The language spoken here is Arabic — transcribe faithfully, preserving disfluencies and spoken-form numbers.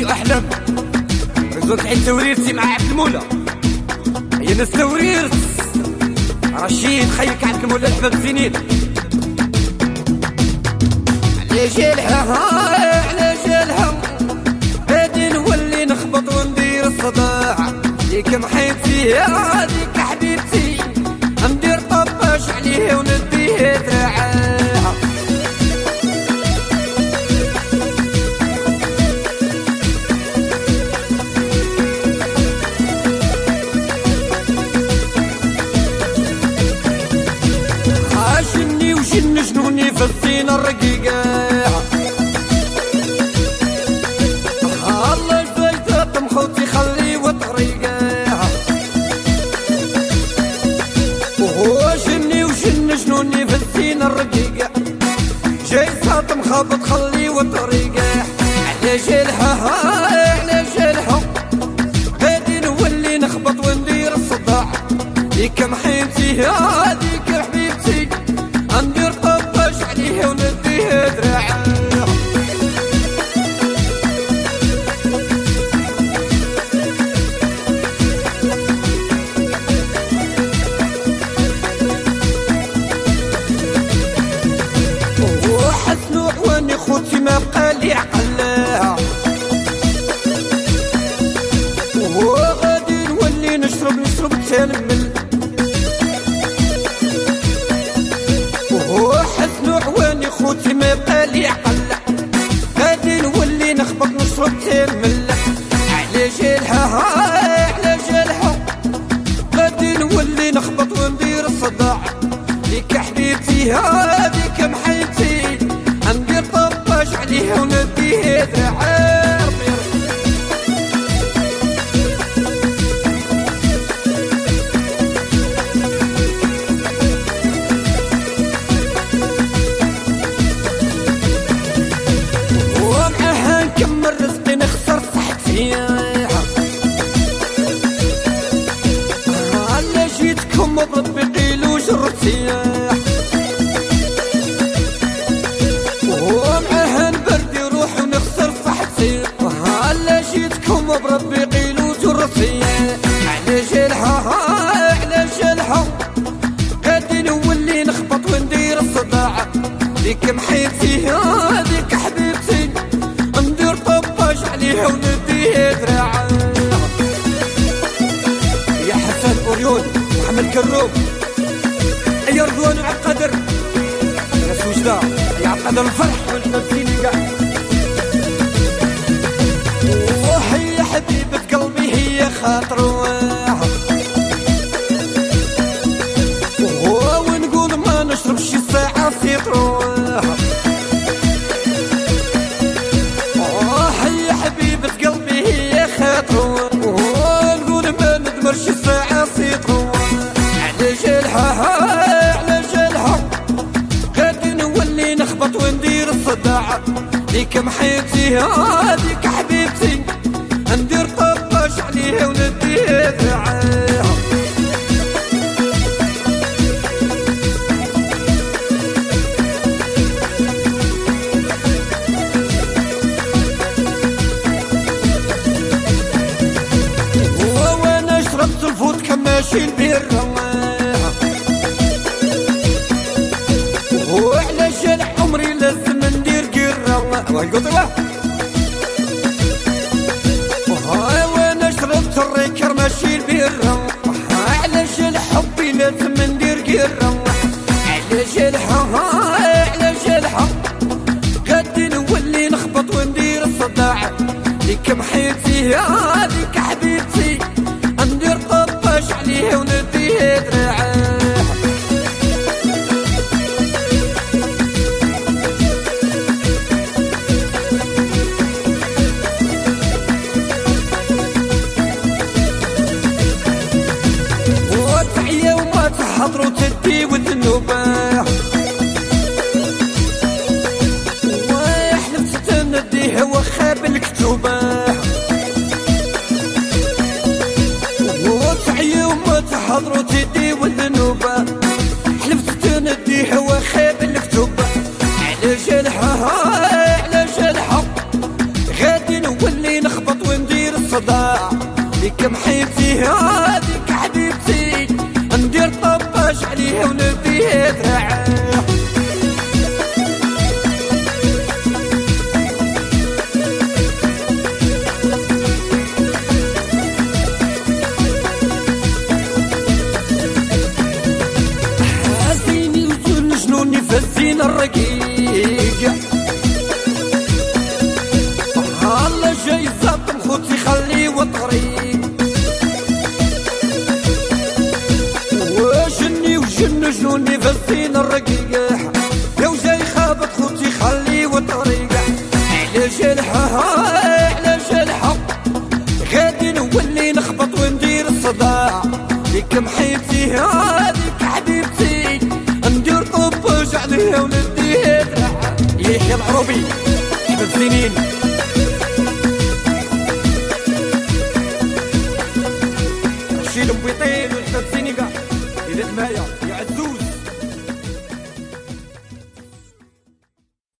راديو احلام رزق عيد توريرتي مع عبد المولى. هي ناس توريرت رشيد خيك عبد المولى الحباب سنين. على جالها على جالها غادي نولي نخبط وندير الصداع ليك محيط فيها هذيك حبيبتي ندير طباش عليه ونديه دراعها. عاشني وجن جنوني في الزينة الرقيقة الله الفايدة طمخوتي خلي وطريقة وهو جني وجن جنوني في الزينة الرقيقة جاي ساطم خابط خلي وطريقة على جالها على جالها غادي نولي نخبط وندير الصداع ليك محيمتي هاديك حبيبتي ندير طباش عليه ونديه دراعه. وحسن وعواني خوتي ما بقى لي عقلها وغادي نولي نشرب نشرب تنمل وحسن وعواني خوتي ما بقى لي عقلها غادي نولي نخبط نشرب تنمل على جالها على جالها غادي نولي نخبط وندير الصداع ليك حبيبتي هذيك محيبتي ندير طباش عليها ونديه دراعه. ومعها نكمل رزقي نخسر صحتي على جيتكم بربي قيلو جرتي ومعها نبردي روحي ونخسر صحتي على جيتكم بربي قيلو جرتي على جالها على جالها غادي نولي نخبط وندير الصداع ليك محيتي هذيك حبيبتي ندير طباش عليها ونديه دراعه. يا حسن أوريون محمد كروب يا رضوان وعبد القادر ناس وجدة يا عبد القادر الفرح والنبتيني كاع وهي حبيبة قلبي هي خاطر ونقول ما نشرب شي ساعة في تروح هي حبيبة قلبي هي خاطر ونقول ما ندمر شي ساعة في تروح على جالها على جالها غادي نولي نخبط وندير الصداع ليك محيتي هاديك حبيبتي ندير طباش عليها ونديه دراعه. وانا شربت الفودكا ماشي البيرة وعلى جال عمري لازم ندير قرة ويقول وانا شربت الريكر ماشي البيرة على جال حبي لازم ندير قرة على جالها على جالها غادي نولي نخبط وندير الصداع ليك محيتي هذيك حبيبتي ندير طباش عليه ونديه دراعه. وتعيا وما تحضروا تدي والذنوبه ويحلف تنديه وخاب الكتوبه علاش الحق علاش الحق غادي نولي نخبط وندير الصداع ديك محيبتي هاديك حبيبتي ندير طباج عليها ونديها دراع ليه يا العروبي حبب سنين شيل بويطين والحباب سينيكا إذا معايا